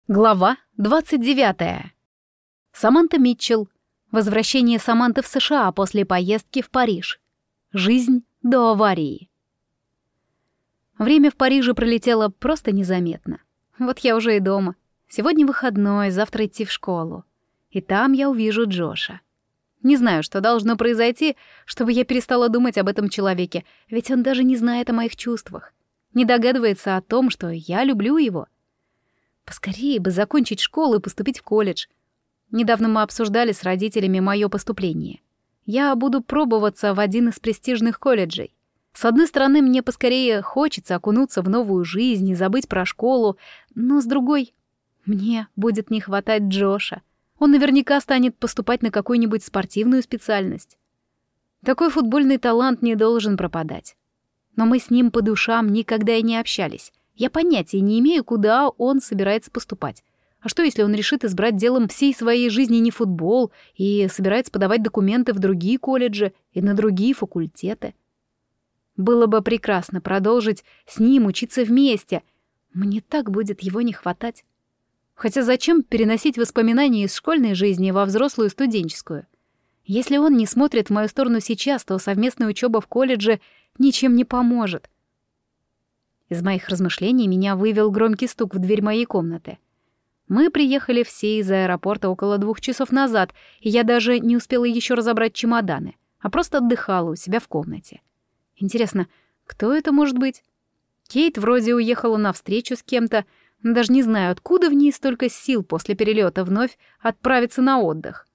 Глава 29. Саманта Митчелл. Возвращение Саманты в США после поездки в Париж. Жизнь до аварии. Время в Париже пролетело просто незаметно. Вот я уже и дома. Сегодня выходной, завтра идти в школу. И там я увижу Джоша. Не знаю, что должно произойти, чтобы я перестала думать об этом человеке, ведь он даже не знает о моих чувствах. Не догадывается о том, что я люблю его. Поскорее бы закончить школу и поступить в колледж. Недавно мы обсуждали с родителями мое поступление. Я буду пробоваться в один из престижных колледжей. С одной стороны, мне поскорее хочется окунуться в новую жизнь и забыть про школу, но с другой, мне будет не хватать Джоша. Он наверняка станет поступать на какую-нибудь спортивную специальность. Такой футбольный талант не должен пропадать. Но мы с ним по душам никогда и не общались. Я понятия не имею, куда он собирается поступать. А что, если он решит избрать делом всей своей жизни не футбол и собирается подавать документы в другие колледжи и на другие факультеты? Было бы прекрасно продолжить с ним учиться вместе. Мне так будет его не хватать. Хотя зачем переносить воспоминания из школьной жизни во взрослую студенческую? Если он не смотрит в мою сторону сейчас, то совместная учеба в колледже ничем не поможет. Из моих размышлений меня вывел громкий стук в дверь моей комнаты. Мы приехали все из аэропорта около 2 часов назад, и я даже не успела еще разобрать чемоданы, а просто отдыхала у себя в комнате. Интересно, кто это может быть? Кейт вроде уехала навстречу с кем-то, но даже не знаю, откуда в ней столько сил после перелета вновь отправиться на отдых.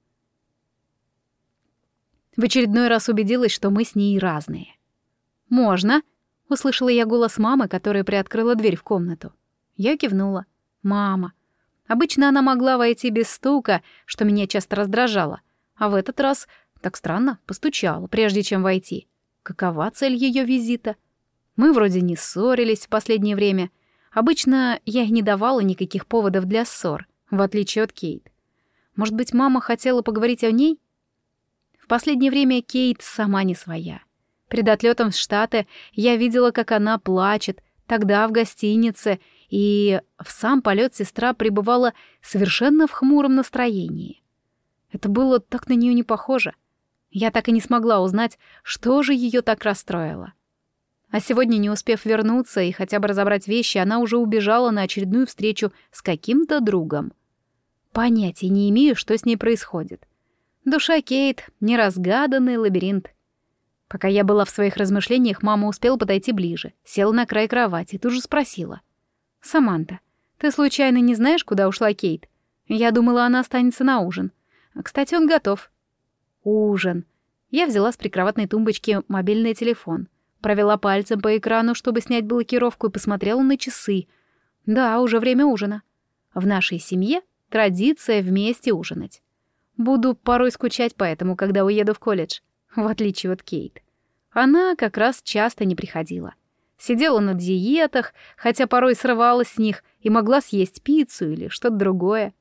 В очередной раз убедилась, что мы с ней разные. «Можно?» — услышала я голос мамы, которая приоткрыла дверь в комнату. Я кивнула. «Мама». Обычно она могла войти без стука, что меня часто раздражало, а в этот раз, так странно, постучала, прежде чем войти. Какова цель ее визита? Мы вроде не ссорились в последнее время. Обычно я и не давала никаких поводов для ссор, в отличие от Кейт. Может быть, мама хотела поговорить о ней? В последнее время Кейт сама не своя. Перед отлетом в Штаты я видела, как она плачет, тогда в гостинице, и в сам полет сестра пребывала совершенно в хмуром настроении. Это было так на нее не похоже. Я так и не смогла узнать, что же ее так расстроило. А сегодня, не успев вернуться и хотя бы разобрать вещи, она уже убежала на очередную встречу с каким-то другом. Понятия не имею, что с ней происходит. Душа Кейт — неразгаданный лабиринт. Пока я была в своих размышлениях, мама успела подойти ближе, села на край кровати и тут же спросила. «Саманта, ты случайно не знаешь, куда ушла Кейт? Я думала, она останется на ужин. Кстати, он готов». Ужин. Я взяла с прикроватной тумбочки мобильный телефон, провела пальцем по экрану, чтобы снять блокировку, и посмотрела на часы. Да, уже время ужина. В нашей семье традиция вместе ужинать. Буду порой скучать по этому, когда уеду в колледж, в отличие от Кейт. Она как раз часто не приходила. Сидела на диетах, хотя порой срывалась с них и могла съесть пиццу или что-то другое.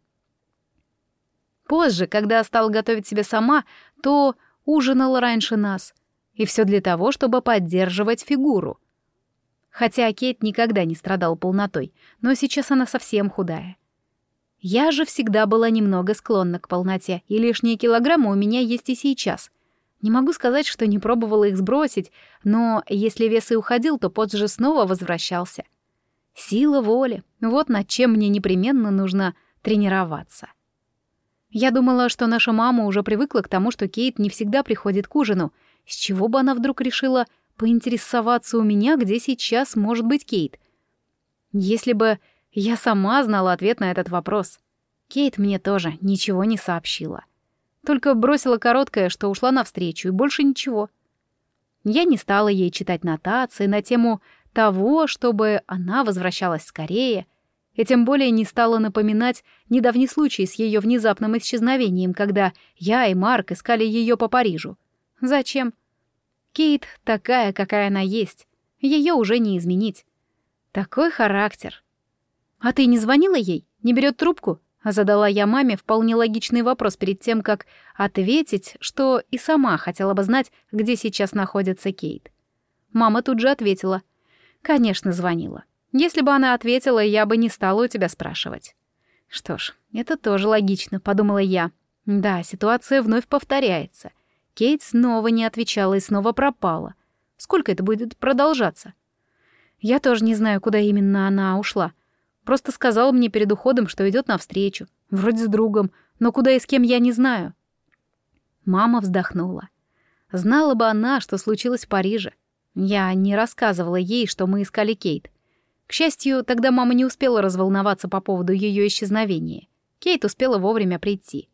Позже, когда стала готовить себе сама, то ужинала раньше нас. И все для того, чтобы поддерживать фигуру. Хотя Кейт никогда не страдала полнотой, но сейчас она совсем худая. Я же всегда была немного склонна к полноте, и лишние килограммы у меня есть и сейчас. Не могу сказать, что не пробовала их сбросить, но если вес и уходил, то позже снова возвращался. Сила воли — вот над чем мне непременно нужно тренироваться. Я думала, что наша мама уже привыкла к тому, что Кейт не всегда приходит к ужину. С чего бы она вдруг решила поинтересоваться у меня, где сейчас может быть Кейт? Если бы я сама знала ответ на этот вопрос. Кейт мне тоже ничего не сообщила. Только бросила короткое, что ушла навстречу, и больше ничего. Я не стала ей читать нотации на тему того, чтобы она возвращалась скорее, и тем более не стала напоминать недавний случай с ее внезапным исчезновением, когда я и Марк искали ее по Парижу. Зачем? Кейт такая, какая она есть. Ее уже не изменить. Такой характер. «А ты не звонила ей? Не берет трубку?» Задала я маме вполне логичный вопрос перед тем, как ответить, что и сама хотела бы знать, где сейчас находится Кейт. Мама тут же ответила. «Конечно, звонила. Если бы она ответила, я бы не стала у тебя спрашивать. Что ж, это тоже логично, подумала я. Да, ситуация вновь повторяется. Кейт снова не отвечала и снова пропала. Сколько это будет продолжаться? Я тоже не знаю, куда именно она ушла. Просто сказала мне перед уходом, что идет навстречу. Вроде с другом, но куда и с кем я не знаю. Мама вздохнула. Знала бы она, что случилось в Париже. Я не рассказывала ей, что мы искали Кейт. К счастью, тогда мама не успела разволноваться по поводу ее исчезновения. Кейт успела вовремя прийти.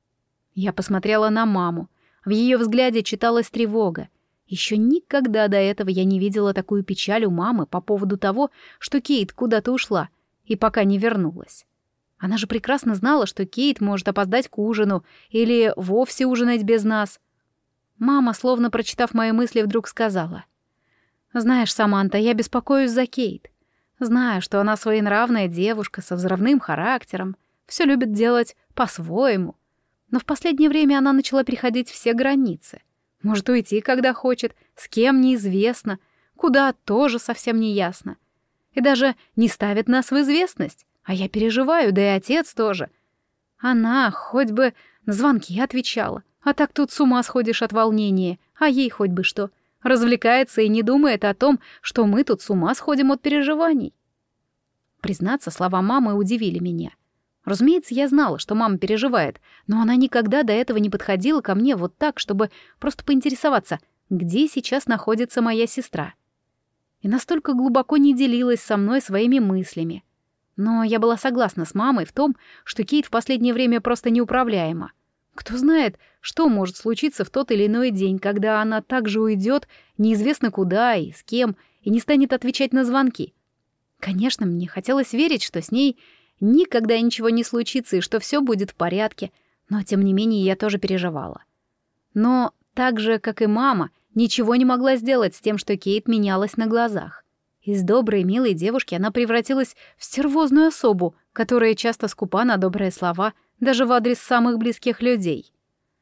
Я посмотрела на маму. В ее взгляде читалась тревога. Еще никогда до этого я не видела такую печаль у мамы по поводу того, что Кейт куда-то ушла и пока не вернулась. Она же прекрасно знала, что Кейт может опоздать к ужину или вовсе ужинать без нас. Мама, словно прочитав мои мысли, вдруг сказала: «Знаешь, Саманта, я беспокоюсь за Кейт. Знаю, что она своенравная девушка со взрывным характером, все любит делать по-своему. Но в последнее время она начала переходить все границы. Может уйти, когда хочет, с кем неизвестно, куда тоже совсем не ясно. И даже не ставит нас в известность. А я переживаю, да и отец тоже. Она хоть бы на звонки отвечала, а так тут с ума сходишь от волнения, а ей хоть бы что. Развлекается и не думает о том, что мы тут с ума сходим от переживаний». Признаться, слова мамы удивили меня. Разумеется, я знала, что мама переживает, но она никогда до этого не подходила ко мне вот так, чтобы просто поинтересоваться, где сейчас находится моя сестра. И настолько глубоко не делилась со мной своими мыслями. Но я была согласна с мамой в том, что Кейт в последнее время просто неуправляема. Кто знает, что может случиться в тот или иной день, когда она также уйдет неизвестно куда и с кем, и не станет отвечать на звонки. Конечно, мне хотелось верить, что с ней никогда ничего не случится и что все будет в порядке, но тем не менее я тоже переживала. Но так же, как и мама, ничего не могла сделать с тем, что Кейт менялась на глазах. Из доброй, милой девушки она превратилась в стервозную особу, которая часто скупа на добрые слова, даже в адрес самых близких людей.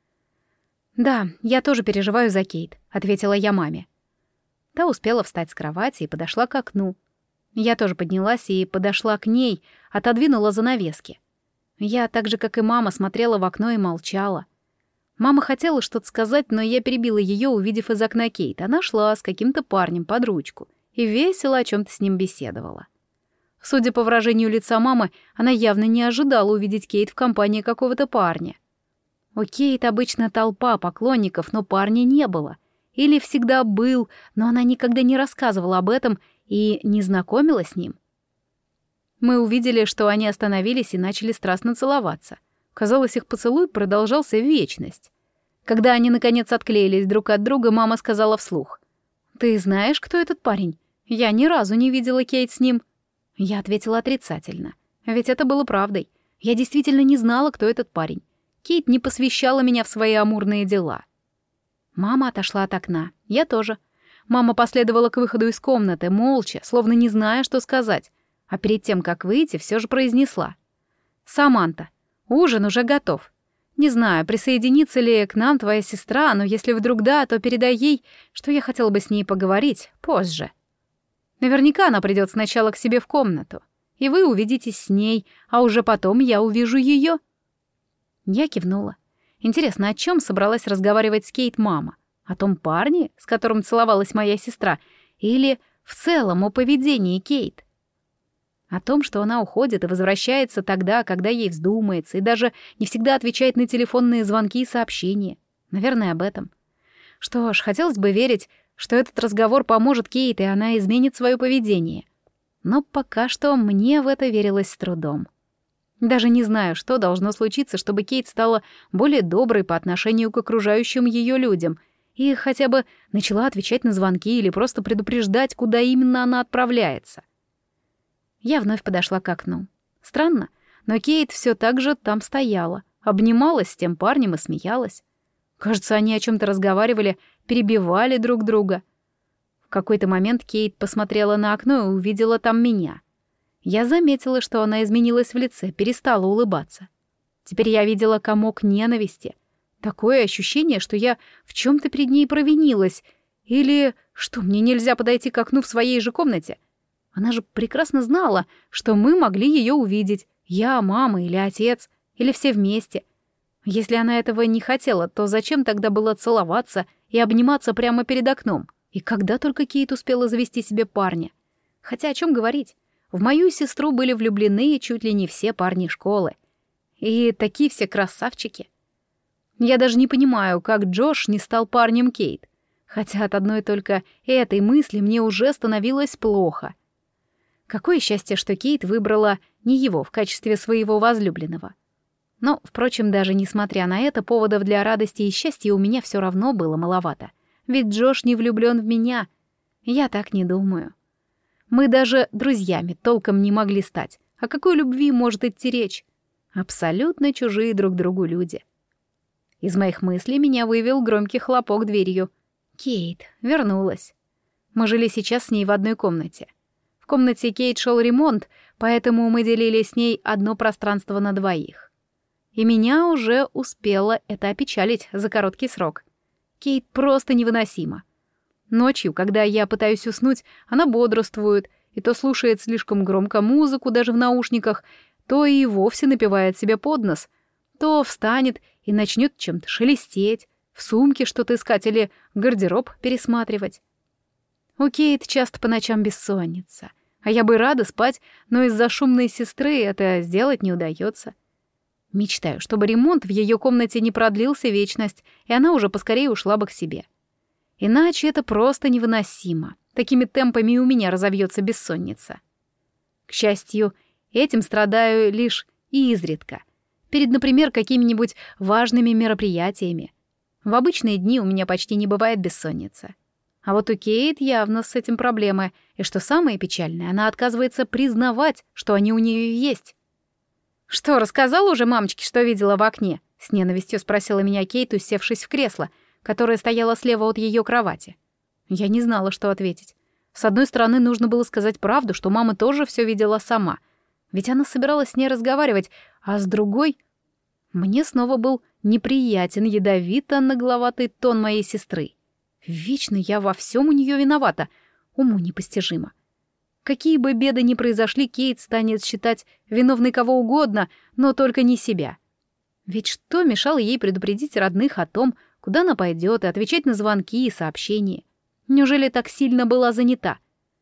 «Да, я тоже переживаю за Кейт», — ответила я маме. Та успела встать с кровати и подошла к окну. Я тоже поднялась и подошла к ней, отодвинула занавески. Я, так же, как и мама, смотрела в окно и молчала. Мама хотела что-то сказать, но я перебила ее, увидев из окна Кейт. Она шла с каким-то парнем под ручку и весело о чем-то с ним беседовала. Судя по выражению лица мамы, она явно не ожидала увидеть Кейт в компании какого-то парня. У Кейт обычно толпа поклонников, но парня не было. Или всегда был, но она никогда не рассказывала об этом и не знакомила с ним. Мы увидели, что они остановились и начали страстно целоваться. Казалось, их поцелуй продолжался вечность. Когда они, наконец, отклеились друг от друга, мама сказала вслух: «Ты знаешь, кто этот парень? Я ни разу не видела Кейт с ним». Я ответила отрицательно. Ведь это было правдой. Я действительно не знала, кто этот парень. Кейт не посвящала меня в свои амурные дела. Мама отошла от окна. Я тоже. Мама последовала к выходу из комнаты, молча, словно не зная, что сказать. А перед тем, как выйти, все же произнесла: «Саманта, ужин уже готов. Не знаю, присоединится ли к нам твоя сестра, но если вдруг да, то передай ей, что я хотела бы с ней поговорить позже. Наверняка она придет сначала к себе в комнату, и вы увидитесь с ней, а уже потом я увижу ее». Я кивнула. Интересно, о чем собралась разговаривать с Кейт мама? О том парне, с которым целовалась моя сестра, или в целом о поведении Кейт? О том, что она уходит и возвращается тогда, когда ей вздумается, и даже не всегда отвечает на телефонные звонки и сообщения. Наверное, об этом. Что ж, хотелось бы верить, что этот разговор поможет Кейт, и она изменит свое поведение. Но пока что мне в это верилось с трудом. Даже не знаю, что должно случиться, чтобы Кейт стала более доброй по отношению к окружающим ее людям и хотя бы начала отвечать на звонки или просто предупреждать, куда именно она отправляется. Я вновь подошла к окну. Странно, но Кейт все так же там стояла, обнималась с тем парнем и смеялась. Кажется, они о чем-то разговаривали, перебивали друг друга. В какой-то момент Кейт посмотрела на окно и увидела там меня. Я заметила, что она изменилась в лице, перестала улыбаться. Теперь я видела комок ненависти. Такое ощущение, что я в чем-то перед ней провинилась. Или что, мне нельзя подойти к окну в своей же комнате? Она же прекрасно знала, что мы могли ее увидеть. Я, мама или отец, или все вместе. Если она этого не хотела, то зачем тогда было целоваться и обниматься прямо перед окном? И когда только Кейт успела завести себе парня? Хотя о чем говорить? В мою сестру были влюблены чуть ли не все парни школы. И такие все красавчики. Я даже не понимаю, как Джош не стал парнем Кейт. Хотя от одной только этой мысли мне уже становилось плохо. Какое счастье, что Кейт выбрала не его в качестве своего возлюбленного. Но, впрочем, даже несмотря на это, поводов для радости и счастья у меня все равно было маловато. Ведь Джош не влюблён в меня. Я так не думаю. Мы даже друзьями толком не могли стать. О какой любви может идти речь? Абсолютно чужие друг другу люди. Из моих мыслей меня вывел громкий хлопок дверью. Кейт вернулась. Мы жили сейчас с ней в одной комнате. В комнате Кейт шел ремонт, поэтому мы делили с ней одно пространство на двоих. И меня уже успело это опечалить за короткий срок. Кейт просто невыносима. Ночью, когда я пытаюсь уснуть, она бодрствует, и то слушает слишком громко музыку даже в наушниках, то и вовсе напевает себе под нос, то встанет и начнет чем-то шелестеть, в сумке что-то искать или гардероб пересматривать. У Кейт часто по ночам бессонница, а я бы рада спать, но из-за шумной сестры это сделать не удается. Мечтаю, чтобы ремонт в ее комнате не продлился вечность, и она уже поскорее ушла бы к себе. Иначе это просто невыносимо. Такими темпами и у меня разовьется бессонница. К счастью, этим страдаю лишь изредка. Перед, например, какими-нибудь важными мероприятиями. В обычные дни у меня почти не бывает бессонницы. А вот у Кейт явно с этим проблемы, и что самое печальное, она отказывается признавать, что они у нее есть. «Что, рассказала уже мамочке, что видела в окне?» — с ненавистью спросила меня Кейт, усевшись в кресло, которое стояло слева от ее кровати. Я не знала, что ответить. С одной стороны, нужно было сказать правду, что мама тоже все видела сама, ведь она собиралась с ней разговаривать, а с другой... Мне снова был неприятен ядовито-нагловатый тон моей сестры. Вечно я во всем у нее виновата, уму непостижимо. Какие бы беды ни произошли, Кейт станет считать виновной кого угодно, но только не себя. Ведь что мешало ей предупредить родных о том, куда она пойдет, и отвечать на звонки и сообщения? Неужели так сильно была занята?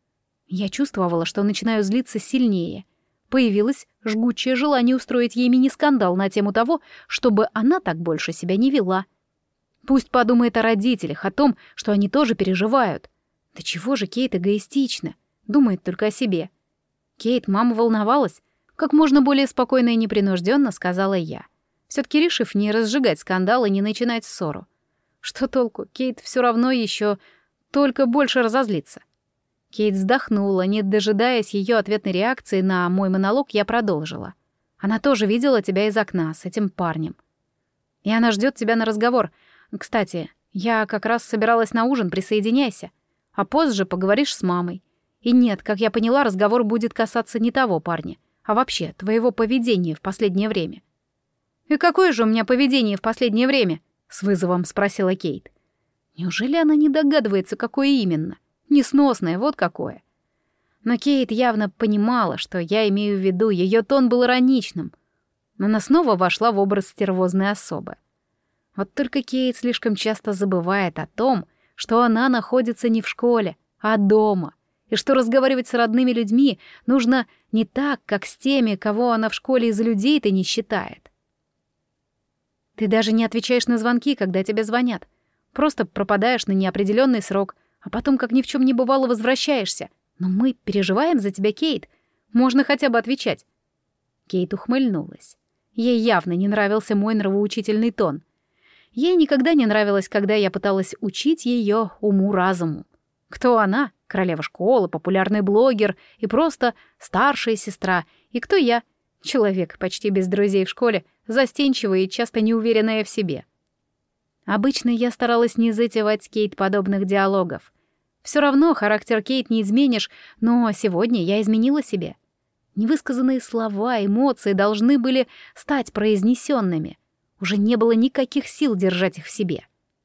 Я чувствовала, что начинаю злиться сильнее. Появилось жгучее желание устроить ей мини-скандал на тему того, чтобы она так больше себя не вела. Пусть подумает о родителях, о том, что они тоже переживают. Да чего же Кейт эгоистична? Думает только о себе. Кейт, мама волновалась. Как можно более спокойно и непринужденно сказала я, все-таки решив не разжигать скандал и не начинать ссору. Что толку? Кейт все равно еще только больше разозлится. Кейт вздохнула, не дожидаясь ее ответной реакции на мой монолог, я продолжила. Она тоже видела тебя из окна с этим парнем. И она ждет тебя на разговор. Кстати, я как раз собиралась на ужин, присоединяйся. А позже поговоришь с мамой. И нет, как я поняла, разговор будет касаться не того парня, а вообще твоего поведения в последнее время. «И какое же у меня поведение в последнее время?» — с вызовом спросила Кейт. Неужели она не догадывается, какое именно? Несносное, вот какое. Но Кейт явно понимала, что я имею в виду, ее тон был ироничным. Она снова вошла в образ стервозной особы. Вот только Кейт слишком часто забывает о том, что она находится не в школе, а дома, и что разговаривать с родными людьми нужно не так, как с теми, кого она в школе из людей-то не считает. Ты даже не отвечаешь на звонки, когда тебе звонят. Просто пропадаешь на неопределенный срок, а потом, как ни в чем не бывало, возвращаешься. Но мы переживаем за тебя, Кейт. Можно хотя бы отвечать. Кейт ухмыльнулась. Ей явно не нравился мой нравоучительный тон. Ей никогда не нравилось, когда я пыталась учить ее уму-разуму. Кто она? Королева школы, популярный блогер и просто старшая сестра. И кто я? Человек, почти без друзей в школе, застенчивая и часто неуверенная в себе. Обычно я старалась не затевать с Кейт подобных диалогов. Все равно характер Кейт не изменишь, но сегодня я изменила себе. Невысказанные слова, эмоции должны были стать произнесенными. Уже не было никаких сил держать их в себе.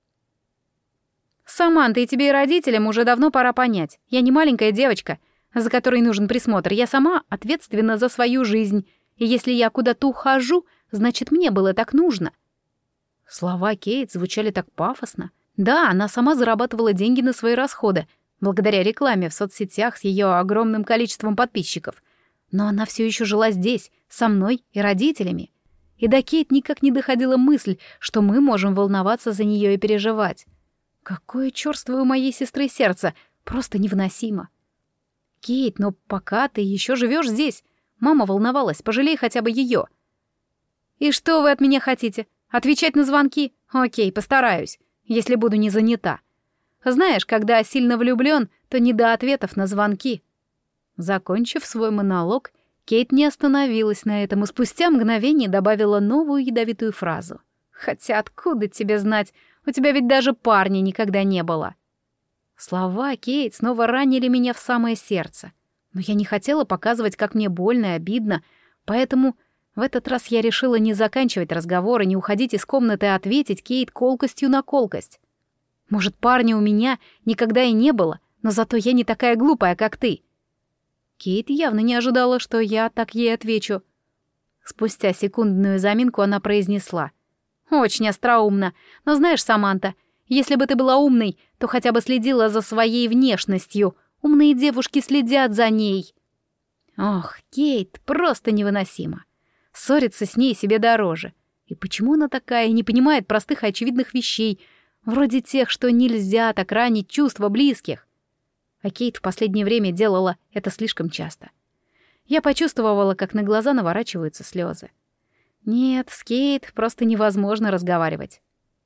«Саманта, и тебе, и родителям уже давно пора понять. Я не маленькая девочка, за которой нужен присмотр. Я сама ответственна за свою жизнь. И если я куда-то ухожу, значит, мне было так нужно. Слова Кейт звучали так пафосно. Да, она сама зарабатывала деньги на свои расходы, благодаря рекламе в соцсетях с ее огромным количеством подписчиков. Но она все еще жила здесь, со мной и родителями. И до Кейт никак не доходила мысль, что мы можем волноваться за нее и переживать. Какое чёрствое у моей сестры сердце, просто невыносимо. Кейт, но пока ты еще живешь здесь. Мама волновалась, пожалей хотя бы ее. И что вы от меня хотите? Отвечать на звонки? Окей, постараюсь, если буду не занята. Знаешь, когда сильно влюблён, то не до ответов на звонки. Закончив свой монолог, Кейт не остановилась на этом и спустя мгновение добавила новую ядовитую фразу. «Хотя откуда тебе знать? У тебя ведь даже парня никогда не было». Слова Кейт снова ранили меня в самое сердце. Но я не хотела показывать, как мне больно и обидно, поэтому в этот раз я решила не заканчивать разговор и не уходить из комнаты, а ответить Кейт колкостью на колкость. Может, парня у меня никогда и не было, но зато я не такая глупая, как ты. Кейт явно не ожидала, что я так ей отвечу. Спустя секундную заминку она произнесла. «Очень остроумно. Но знаешь, Саманта, если бы ты была умной, то хотя бы следила за своей внешностью. Умные девушки следят за ней». Ох, Кейт просто невыносимо. Ссориться с ней себе дороже. И почему она такая и не понимает простых и очевидных вещей, вроде тех, что нельзя так ранить чувства близких? А Кейт в последнее время делала это слишком часто. Я почувствовала, как на глаза наворачиваются слезы. Нет, с Кейт просто невозможно разговаривать.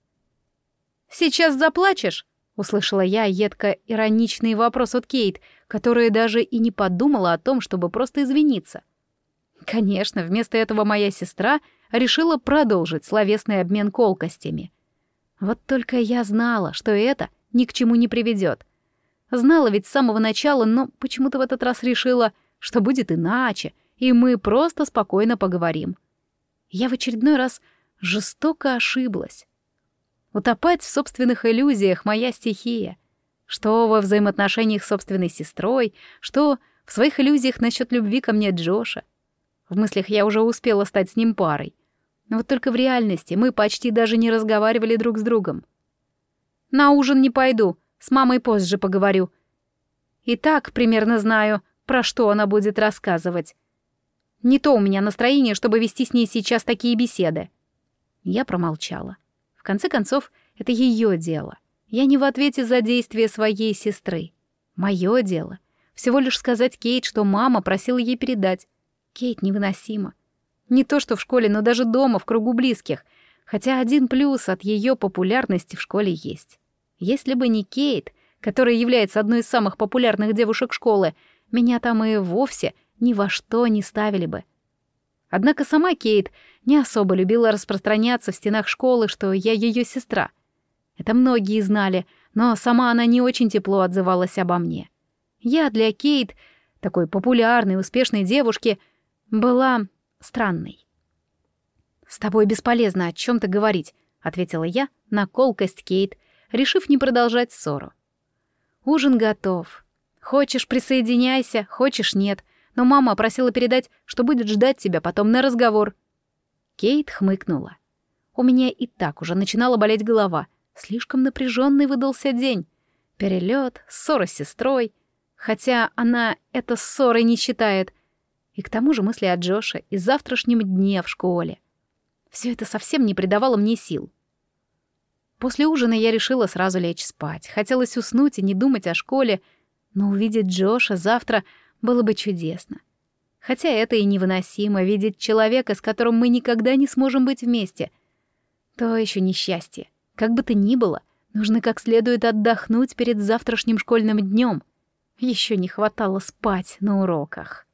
«Сейчас заплачешь?» — услышала я едко-ироничный вопрос от Кейт, которая даже и не подумала о том, чтобы просто извиниться. Конечно, вместо этого моя сестра решила продолжить словесный обмен колкостями. Вот только я знала, что это ни к чему не приведет. Знала ведь с самого начала, но почему-то в этот раз решила, что будет иначе, и мы просто спокойно поговорим. Я в очередной раз жестоко ошиблась. Утопать в собственных иллюзиях — моя стихия. Что во взаимоотношениях с собственной сестрой, что в своих иллюзиях насчет любви ко мне Джоша. В мыслях я уже успела стать с ним парой. Но вот только в реальности мы почти даже не разговаривали друг с другом. «На ужин не пойду, с мамой позже поговорю. И так примерно знаю, про что она будет рассказывать. Не то у меня настроение, чтобы вести с ней сейчас такие беседы». Я промолчала. В конце концов, это ее дело. Я не в ответе за действия своей сестры. Мое дело — всего лишь сказать Кейт, что мама просила ей передать. Кейт невыносима. Не то что в школе, но даже дома, в кругу близких. Хотя один плюс от ее популярности в школе есть. Если бы не Кейт, которая является одной из самых популярных девушек школы, меня там и вовсе ни во что не ставили бы. Однако сама Кейт не особо любила распространяться в стенах школы, что я ее сестра. Это многие знали, но сама она не очень тепло отзывалась обо мне. Я для Кейт, такой популярной, успешной девушки, была странной. «С тобой бесполезно о чем-то говорить», — ответила я на колкость Кейт, решив не продолжать ссору. «Ужин готов. Хочешь — присоединяйся, хочешь — нет, но мама просила передать, что будет ждать тебя потом на разговор». Кейт хмыкнула. У меня и так уже начинала болеть голова. Слишком напряженный выдался день. Перелет, ссора с сестрой. Хотя она это ссорой не считает. И к тому же мысли о Джоше и завтрашнем дне в школе. Все это совсем не придавало мне сил. После ужина я решила сразу лечь спать. Хотелось уснуть и не думать о школе, но увидеть Джоша завтра было бы чудесно. Хотя это и невыносимо — видеть человека, с которым мы никогда не сможем быть вместе. То еще несчастье. Как бы то ни было, нужно как следует отдохнуть перед завтрашним школьным днем. Еще не хватало спать на уроках.